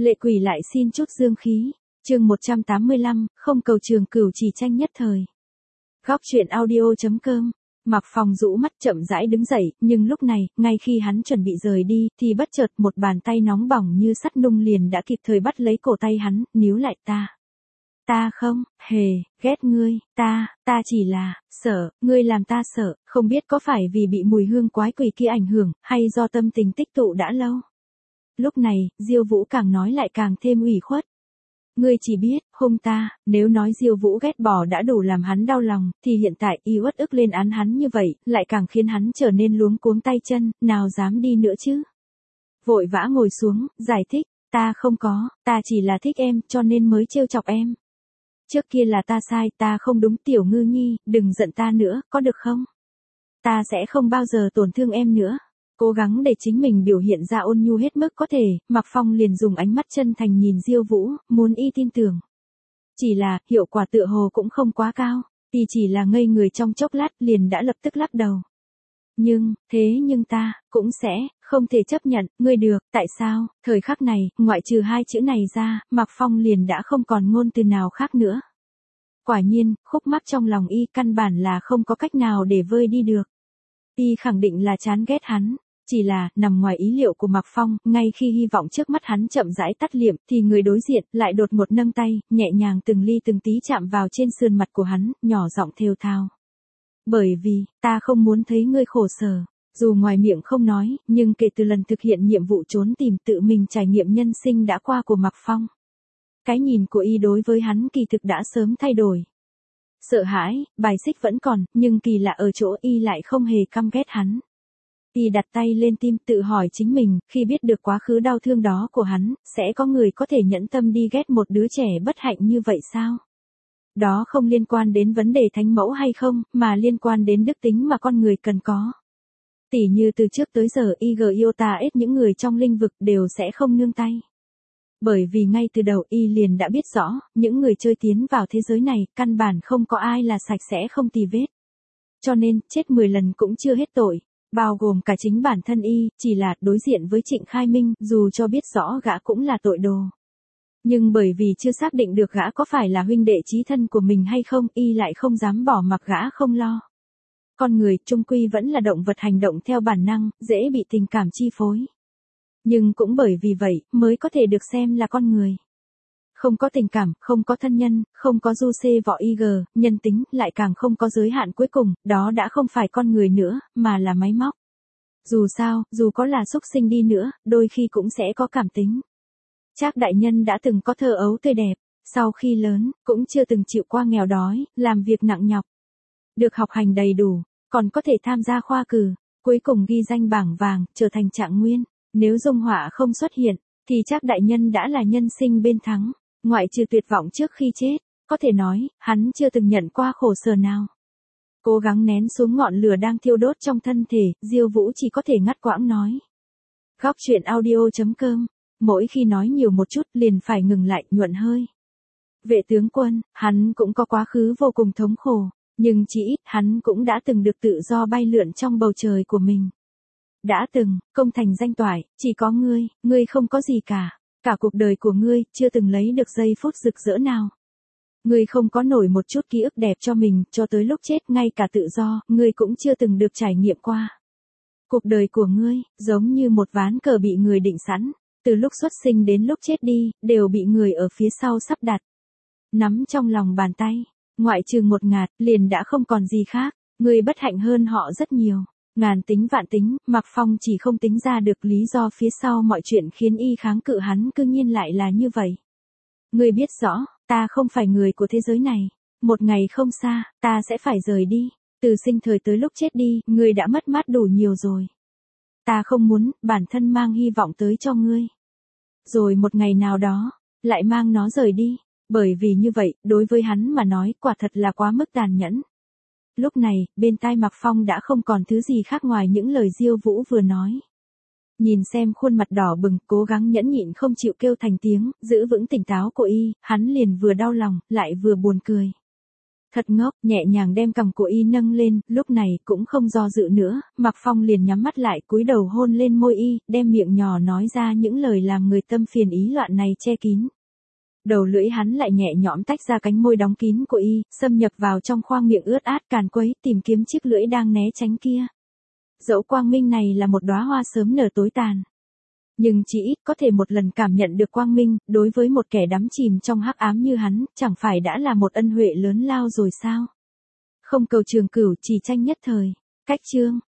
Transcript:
Lệ Quỷ lại xin chút dương khí. Chương 185, không cầu trường cửu chỉ tranh nhất thời. Góc truyện audio.com. Mạc Phong rũ mắt chậm rãi đứng dậy, nhưng lúc này, ngay khi hắn chuẩn bị rời đi, thì bất chợt một bàn tay nóng bỏng như sắt nung liền đã kịp thời bắt lấy cổ tay hắn, níu lại. Ta không hề ghét ngươi, ta chỉ là sợ, ngươi làm ta sợ, không biết có phải vì bị mùi hương quái quỷ kia ảnh hưởng, hay do tâm tình tích tụ đã lâu. Lúc này, Diêu Vũ càng nói lại càng thêm ủy khuất. Ngươi chỉ biết, hung ta, nếu nói Diêu Vũ ghét bỏ đã đủ làm hắn đau lòng, thì hiện tại y uất ức lên án hắn như vậy, lại càng khiến hắn trở nên luống cuống tay chân, nào dám đi nữa chứ. Vội vã ngồi xuống, giải thích, ta không có, ta chỉ là thích em, cho nên mới trêu chọc em. Trước kia là ta sai, ta không đúng. Tiểu Ngư Nhi, đừng giận ta nữa, có được không? Ta sẽ không bao giờ tổn thương em nữa. Cố gắng để chính mình biểu hiện ra ôn nhu hết mức có thể, Mạc Phong liền dùng ánh mắt chân thành nhìn Diêu Vũ, muốn y tin tưởng. Chỉ là, hiệu quả tựa hồ cũng không quá cao, y chỉ là ngây người trong chốc lát liền đã lập tức lắc đầu. Nhưng ta, cũng sẽ, không thể chấp nhận, ngươi được, tại sao? Thời khắc này, ngoại trừ hai chữ này ra, Mạc Phong liền đã không còn ngôn từ nào khác nữa. Quả nhiên, khúc mắc trong lòng y căn bản là không có cách nào để vơi đi được. Y khẳng định là chán ghét hắn. Chỉ là, nằm ngoài ý liệu của Mạc Phong, ngay khi hy vọng trước mắt hắn chậm rãi tắt liệm, thì người đối diện lại đột một nâng tay, nhẹ nhàng từng ly từng tí chạm vào trên sườn mặt của hắn, nhỏ giọng thều thào. Bởi vì, ta không muốn thấy ngươi khổ sở. Dù ngoài miệng không nói, nhưng kể từ lần thực hiện nhiệm vụ trốn tìm tự mình trải nghiệm nhân sinh đã qua của Mạc Phong, cái nhìn của y đối với hắn kỳ thực đã sớm thay đổi. Sợ hãi, bài xích vẫn còn, nhưng kỳ lạ ở chỗ y lại không hề căm ghét hắn. Y đặt tay lên tim tự hỏi chính mình, khi biết được quá khứ đau thương đó của hắn, sẽ có người có thể nhẫn tâm đi ghét một đứa trẻ bất hạnh như vậy sao? Đó không liên quan đến vấn đề thánh mẫu hay không, mà liên quan đến đức tính mà con người cần có. Tỉ như từ trước tới giờ IG Iota ít những người trong linh vực đều sẽ không nương tay. Bởi vì ngay từ đầu y liền đã biết rõ, những người chơi tiến vào thế giới này, căn bản không có ai là sạch sẽ không tì vết. Cho nên, chết 10 lần cũng chưa hết tội. Bao gồm cả chính bản thân y, chỉ là đối diện với Trịnh Khai Minh, dù cho biết rõ gã cũng là tội đồ. Nhưng bởi vì chưa xác định được gã có phải là huynh đệ chí thân của mình hay không, y lại không dám bỏ mặc gã không lo. Con người, chung quy vẫn là động vật hành động theo bản năng, dễ bị tình cảm chi phối. Nhưng cũng bởi vì vậy, mới có thể được xem là con người. Không có tình cảm, không có thân nhân, không có du xê võ IG, nhân tính, lại càng không có giới hạn cuối cùng, đó đã không phải con người nữa, mà là máy móc. Dù sao, dù có là súc sinh đi nữa, đôi khi cũng sẽ có cảm tính. Trác đại nhân đã từng có thơ ấu tươi đẹp, sau khi lớn, cũng chưa từng chịu qua nghèo đói, làm việc nặng nhọc. Được học hành đầy đủ, còn có thể tham gia khoa cử, cuối cùng ghi danh bảng vàng, trở thành trạng nguyên. Nếu dung họa không xuất hiện, thì Trác đại nhân đã là nhân sinh bên thắng. Ngoại trừ tuyệt vọng trước khi chết, có thể nói, hắn chưa từng nhận qua khổ sở nào. Cố gắng nén xuống ngọn lửa đang thiêu đốt trong thân thể, Diêu Vũ chỉ có thể ngắt quãng nói. Góc truyện audio.com, mỗi khi nói nhiều một chút liền phải ngừng lại, nhuận hơi. Vệ tướng quân, hắn cũng có quá khứ vô cùng thống khổ, nhưng chỉ ít hắn cũng đã từng được tự do bay lượn trong bầu trời của mình. Đã từng, công thành danh toại, chỉ có ngươi không có gì cả. Cả cuộc đời của ngươi, chưa từng lấy được giây phút rực rỡ nào. Ngươi không có nổi một chút ký ức đẹp cho mình, cho tới lúc chết, ngay cả tự do, ngươi cũng chưa từng được trải nghiệm qua. Cuộc đời của ngươi, giống như một ván cờ bị người định sẵn, từ lúc xuất sinh đến lúc chết đi, đều bị người ở phía sau sắp đặt. Nắm trong lòng bàn tay, ngoại trừ một ngạt, liền đã không còn gì khác, ngươi bất hạnh hơn họ rất nhiều. Ngàn tính vạn tính, Mạc Phong chỉ không tính ra được lý do phía sau mọi chuyện khiến y kháng cự hắn cư nhiên lại là như vậy. Ngươi biết rõ, ta không phải người của thế giới này. Một ngày không xa, ta sẽ phải rời đi. Từ sinh thời tới lúc chết đi, ngươi đã mất mát đủ nhiều rồi. Ta không muốn, bản thân mang hy vọng tới cho ngươi. Rồi một ngày nào đó, lại mang nó rời đi. Bởi vì như vậy, đối với hắn mà nói, quả thật là quá mức tàn nhẫn. Lúc này, bên tai Mạc Phong đã không còn thứ gì khác ngoài những lời Diêu Vũ vừa nói. Nhìn xem khuôn mặt đỏ bừng, cố gắng nhẫn nhịn không chịu kêu thành tiếng, giữ vững tỉnh táo của y, hắn liền vừa đau lòng, lại vừa buồn cười. Thật ngốc, nhẹ nhàng đem cằm của y nâng lên, lúc này cũng không do dự nữa, Mạc Phong liền nhắm mắt lại cúi đầu hôn lên môi y, đem miệng nhỏ nói ra những lời làm người tâm phiền ý loạn này che kín. Đầu lưỡi hắn lại nhẹ nhõm tách ra cánh môi đóng kín của y, xâm nhập vào trong khoang miệng ướt át càn quấy, tìm kiếm chiếc lưỡi đang né tránh kia. Dẫu quang minh này là một đóa hoa sớm nở tối tàn, nhưng chỉ ít có thể một lần cảm nhận được quang minh, đối với một kẻ đắm chìm trong hắc ám như hắn, chẳng phải đã là một ân huệ lớn lao rồi sao? Không cầu trường cửu, chỉ tranh nhất thời. Cách chương